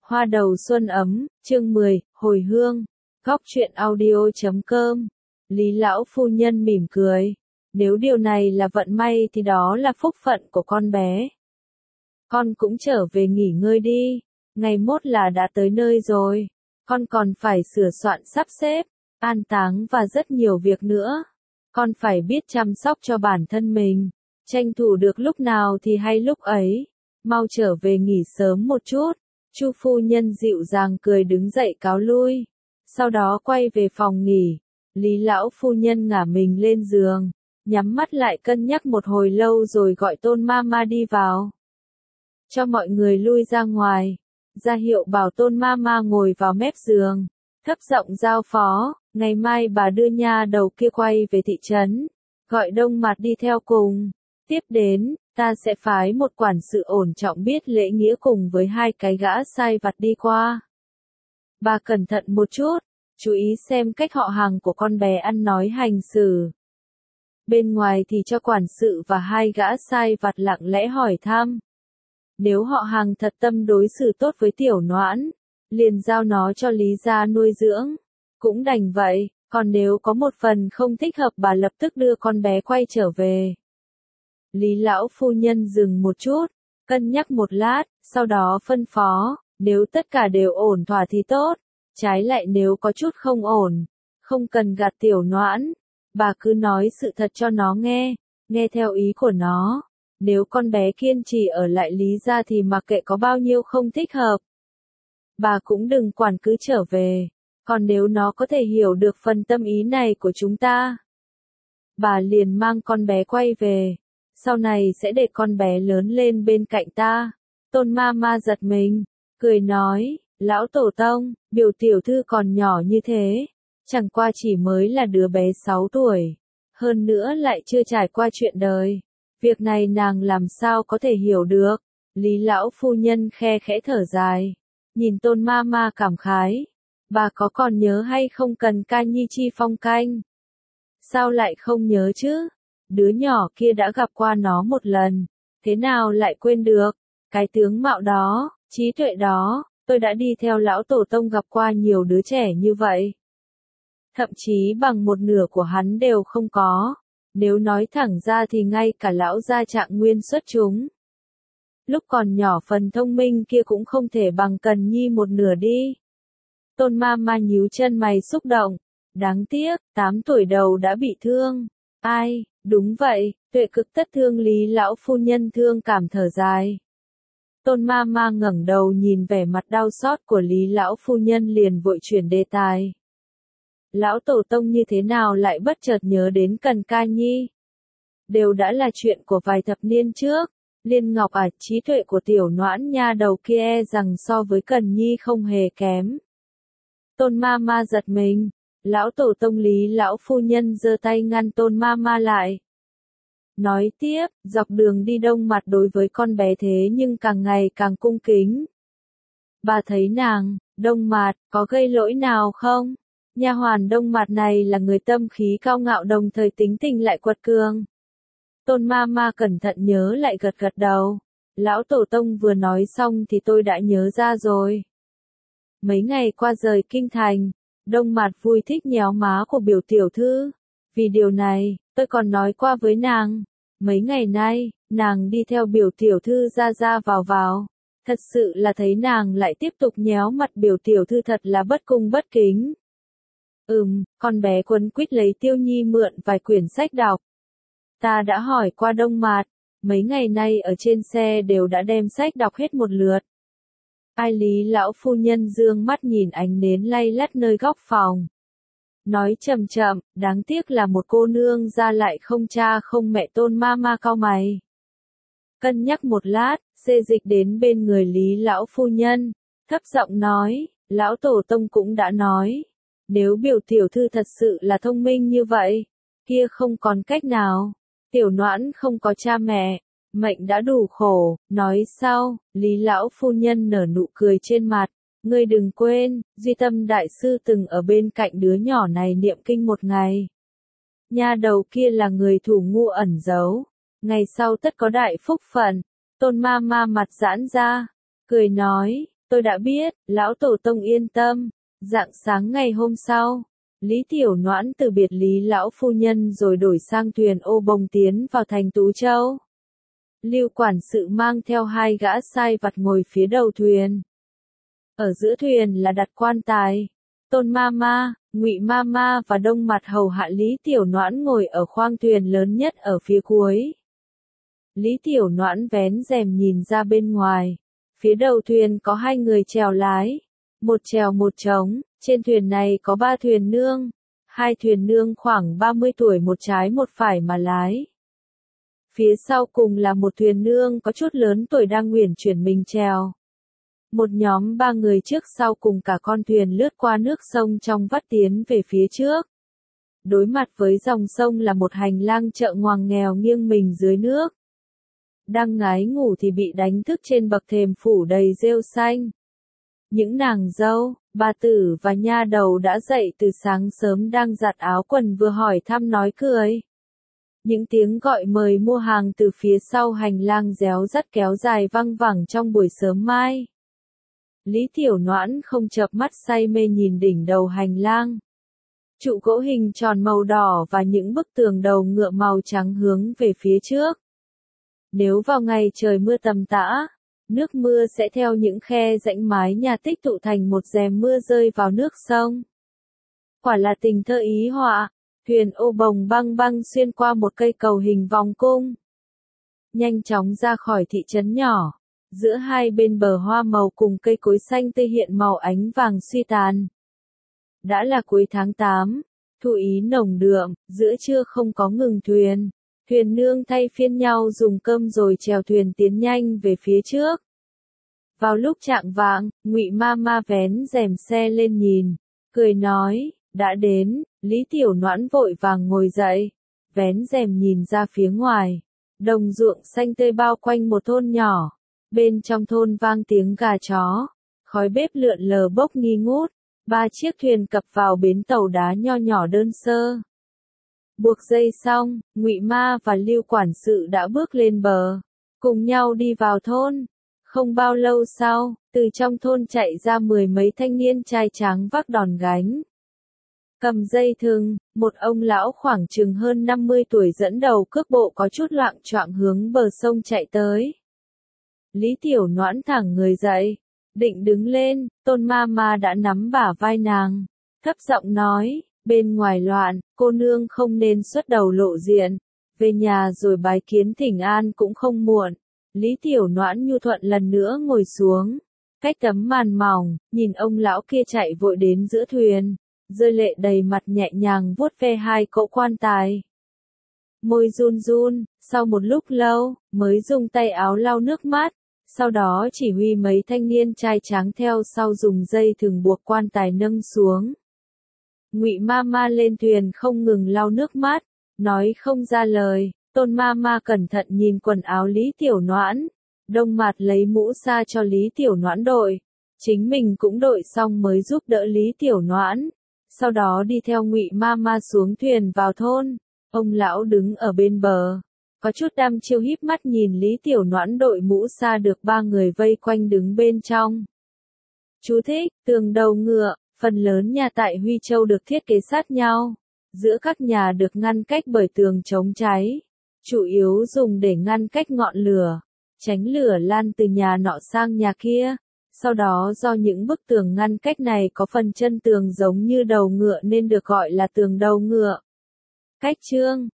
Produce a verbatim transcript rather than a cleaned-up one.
Hoa đầu xuân ấm, chương mười, hồi hương. Góc truyện audio chấm com. Lý lão phu nhân mỉm cười. Nếu điều này là vận may thì đó là phúc phận của con bé. Con cũng trở về nghỉ ngơi đi. Ngày mốt là đã tới nơi rồi. Con còn phải sửa soạn sắp xếp, an táng và rất nhiều việc nữa. Con phải biết chăm sóc cho bản thân mình. Tranh thủ được lúc nào thì hay lúc ấy. Mau trở về nghỉ sớm một chút. Chu phu nhân dịu dàng cười đứng dậy cáo lui. Sau đó quay về phòng nghỉ. Lý lão phu nhân ngả mình lên giường, nhắm mắt lại cân nhắc một hồi lâu rồi gọi Tôn Mama đi vào. Cho mọi người lui ra ngoài. Ra hiệu bảo Tôn Mama ngồi vào mép giường. Thấp giọng giao phó, ngày mai bà đưa nha đầu kia quay về thị trấn. Gọi Đông Mạt đi theo cùng. Tiếp đến, ta sẽ phái một quản sự ổn trọng biết lễ nghĩa cùng với hai cái gã sai vặt đi qua. Bà cẩn thận một chút, chú ý xem cách họ hàng của con bé ăn nói hành xử. Bên ngoài thì cho quản sự và hai gã sai vặt lặng lẽ hỏi thăm. Nếu họ hàng thật tâm đối xử tốt với tiểu noãn, liền giao nó cho Lý gia nuôi dưỡng. Cũng đành vậy, còn nếu có một phần không thích hợp bà lập tức đưa con bé quay trở về. Lý lão phu nhân dừng một chút, cân nhắc một lát, sau đó phân phó, nếu tất cả đều ổn thỏa thì tốt, trái lại nếu có chút không ổn, không cần gạt tiểu noãn, bà cứ nói sự thật cho nó nghe, nghe theo ý của nó, nếu con bé kiên trì ở lại Lý gia thì mặc kệ có bao nhiêu không thích hợp. Bà cũng đừng quản cứ trở về, còn nếu nó có thể hiểu được phần tâm ý này của chúng ta, bà liền mang con bé quay về. Sau này sẽ để con bé lớn lên bên cạnh ta. Tôn Mama giật mình, cười nói, lão tổ tông, biểu tiểu thư còn nhỏ như thế, chẳng qua chỉ mới là đứa bé sáu tuổi, hơn nữa lại chưa trải qua chuyện đời. Việc này nàng làm sao có thể hiểu được. Lý lão phu nhân khe khẽ thở dài, nhìn Tôn Mama cảm khái, bà có còn nhớ hay không cần ca nhi chi phong canh? Sao lại không nhớ chứ? Đứa nhỏ kia đã gặp qua nó một lần, thế nào lại quên được? Cái tướng mạo đó, trí tuệ đó, tôi đã đi theo lão tổ tông gặp qua nhiều đứa trẻ như vậy. Thậm chí bằng một nửa của hắn đều không có. Nếu nói thẳng ra thì ngay cả lão gia Trạng Nguyên xuất chúng. Lúc còn nhỏ phần thông minh kia cũng không thể bằng Cần Nhi một nửa đi. Tôn Mama nhíu chân mày xúc động. Đáng tiếc, tám tuổi đầu đã bị thương. Ai, đúng vậy, tuệ cực tất thương. Lý lão phu nhân thương cảm thở dài. Tôn Mama ngẩng đầu nhìn vẻ mặt đau xót của Lý lão phu nhân liền vội chuyển đề tài. Lão tổ tông như thế nào lại bất chợt nhớ đến Cần Ca Nhi? Đều đã là chuyện của vài thập niên trước. Liên Ngọc à, trí tuệ của tiểu noãn nha đầu kia e rằng so với Cần Nhi không hề kém. Tôn Mama giật mình. Lão tổ tông. Lý lão phu nhân giơ tay ngăn Tôn Mama lại. Nói tiếp, dọc đường đi Đông Mạt đối với con bé thế nhưng càng ngày càng cung kính. Bà thấy nàng, Đông Mạt, có gây lỗi nào không? Nha hoàn Đông Mạt này là người tâm khí cao ngạo đồng thời tính tình lại quật cường. Tôn Mama cẩn thận nhớ lại gật gật đầu. Lão tổ tông vừa nói xong thì tôi đã nhớ ra rồi. Mấy ngày qua rời kinh thành, Đông Mạt vui thích nhéo má của biểu tiểu thư. Vì điều này, tôi còn nói qua với nàng. Mấy ngày nay, nàng đi theo biểu tiểu thư ra ra vào vào. Thật sự là thấy nàng lại tiếp tục nhéo mặt biểu tiểu thư thật là bất cung bất kính. Ừm, con bé quấn quýt lấy Tiêu Nhi mượn vài quyển sách đọc. Ta đã hỏi qua Đông Mạt, mấy ngày nay ở trên xe đều đã đem sách đọc hết một lượt. Ai? Lý lão phu nhân dương mắt nhìn ánh nến lay lắt nơi góc phòng. Nói chậm chậm, đáng tiếc là một cô nương ra lại không cha không mẹ. Tôn Mama cau mày. Cân nhắc một lát, xê dịch đến bên người Lý lão phu nhân, thấp giọng nói, lão tổ tông cũng đã nói. Nếu biểu tiểu thư thật sự là thông minh như vậy, kia không còn cách nào. Tiểu noãn không có cha mẹ, mệnh đã đủ khổ. Nói sau, Lý lão phu nhân nở nụ cười trên mặt. Ngươi đừng quên, Duy Tâm đại sư từng ở bên cạnh đứa nhỏ này niệm kinh một ngày. Nha đầu kia là người thủ ngu ẩn giấu, ngày sau tất có đại phúc phận. Tôn Mama mặt giãn ra, cười nói, tôi đã biết, lão tổ tông yên tâm. Rạng sáng ngày hôm sau, Lý Tiểu Noãn từ biệt Lý lão phu nhân rồi đổi sang thuyền ô bồng tiến vào thành Tú Châu. Lưu quản sự mang theo hai gã sai vặt ngồi phía đầu thuyền. Ở giữa thuyền là đặt quan tài. Tôn Mama, Ngụy Mama và Đông Mặt hầu hạ Lý Tiểu Noãn ngồi ở khoang thuyền lớn nhất ở phía cuối. Lý Tiểu Noãn vén rèm nhìn ra bên ngoài. Phía đầu thuyền có hai người chèo lái. Một chèo một trống, trên thuyền này có ba thuyền nương. Hai thuyền nương khoảng ba mươi tuổi một trái một phải mà lái. Phía sau cùng là một thuyền nương có chút lớn tuổi đang uyển chuyển mình chèo. Một nhóm ba người trước sau cùng cả con thuyền lướt qua nước sông trong vắt tiến về phía trước. Đối mặt với dòng sông là một hành lang chợ ngoằng nghèo nghiêng mình dưới nước. Đang ngái ngủ thì bị đánh thức trên bậc thềm phủ đầy rêu xanh. Những nàng dâu, bà tử và nha đầu đã dậy từ sáng sớm đang giặt áo quần vừa hỏi thăm nói cười. Những tiếng gọi mời mua hàng từ phía sau hành lang réo rắt kéo dài văng vẳng trong buổi sớm mai. Lý Tiểu Noãn không chợp mắt say mê nhìn đỉnh đầu hành lang. Trụ gỗ hình tròn màu đỏ và những bức tường đầu ngựa màu trắng hướng về phía trước. Nếu vào ngày trời mưa tầm tã, nước mưa sẽ theo những khe rãnh mái nhà tích tụ thành một rèm mưa rơi vào nước sông. Quả là tình thơ ý họa, thuyền ô bồng băng băng xuyên qua một cây cầu hình vòng cung. Nhanh chóng ra khỏi thị trấn nhỏ, giữa hai bên bờ hoa màu cùng cây cối xanh tươi hiện màu ánh vàng suy tàn. Đã là cuối tháng tám, thu ý nồng đượm, giữa trưa không có ngừng thuyền. Thuyền nương thay phiên nhau dùng cơm rồi chèo thuyền tiến nhanh về phía trước. Vào lúc chạng vạng, Ngụy Mama vén rèm xe lên nhìn, cười nói, đã đến. Lý Tiểu Noãn vội vàng ngồi dậy, vén rèm nhìn ra phía ngoài. Đồng ruộng xanh tươi bao quanh một thôn nhỏ, bên trong thôn vang tiếng gà chó, khói bếp lượn lờ bốc nghi ngút. Ba chiếc thuyền cập vào bến tàu đá nho nhỏ đơn sơ. Buộc dây xong, Ngụy Ma và Lưu quản sự đã bước lên bờ, cùng nhau đi vào thôn. Không bao lâu sau, từ trong thôn chạy ra mười mấy thanh niên trai tráng vác đòn gánh. Cầm dây thừng, một ông lão khoảng chừng hơn năm mươi tuổi dẫn đầu cước bộ có chút loạng choạng hướng bờ sông chạy tới. Lý Tiểu Noãn thẳng người dậy, định đứng lên, Tôn Mama đã nắm bả vai nàng, thấp giọng nói, bên ngoài loạn, cô nương không nên xuất đầu lộ diện, về nhà rồi bái kiến thỉnh an cũng không muộn. Lý Tiểu Noãn nhu thuận lần nữa ngồi xuống, cách tấm màn mỏng, nhìn ông lão kia chạy vội đến giữa thuyền, rơi lệ đầy mặt nhẹ nhàng vuốt ve hai cỗ quan tài. Môi run run, sau một lúc lâu, mới dùng tay áo lau nước mắt, sau đó chỉ huy mấy thanh niên trai tráng theo sau dùng dây thừng buộc quan tài nâng xuống. Ngụy Mama lên thuyền không ngừng lau nước mắt, nói không ra lời. Tôn Mama cẩn thận nhìn quần áo Lý Tiểu Noãn, Đông Mặt lấy mũ sa cho Lý Tiểu Noãn đội, chính mình cũng đội xong mới giúp đỡ Lý Tiểu Noãn, sau đó đi theo Ngụy Mama xuống thuyền vào thôn. Ông lão đứng ở bên bờ, có chút đăm chiêu híp mắt nhìn Lý Tiểu Noãn đội mũ sa được ba người vây quanh đứng bên trong. Chú thích, tường đầu ngựa, phần lớn nhà tại Huy Châu được thiết kế sát nhau, giữa các nhà được ngăn cách bởi tường chống cháy, chủ yếu dùng để ngăn cách ngọn lửa, tránh lửa lan từ nhà nọ sang nhà kia. Sau đó do những bức tường ngăn cách này có phần chân tường giống như đầu ngựa nên được gọi là tường đầu ngựa. Cách chương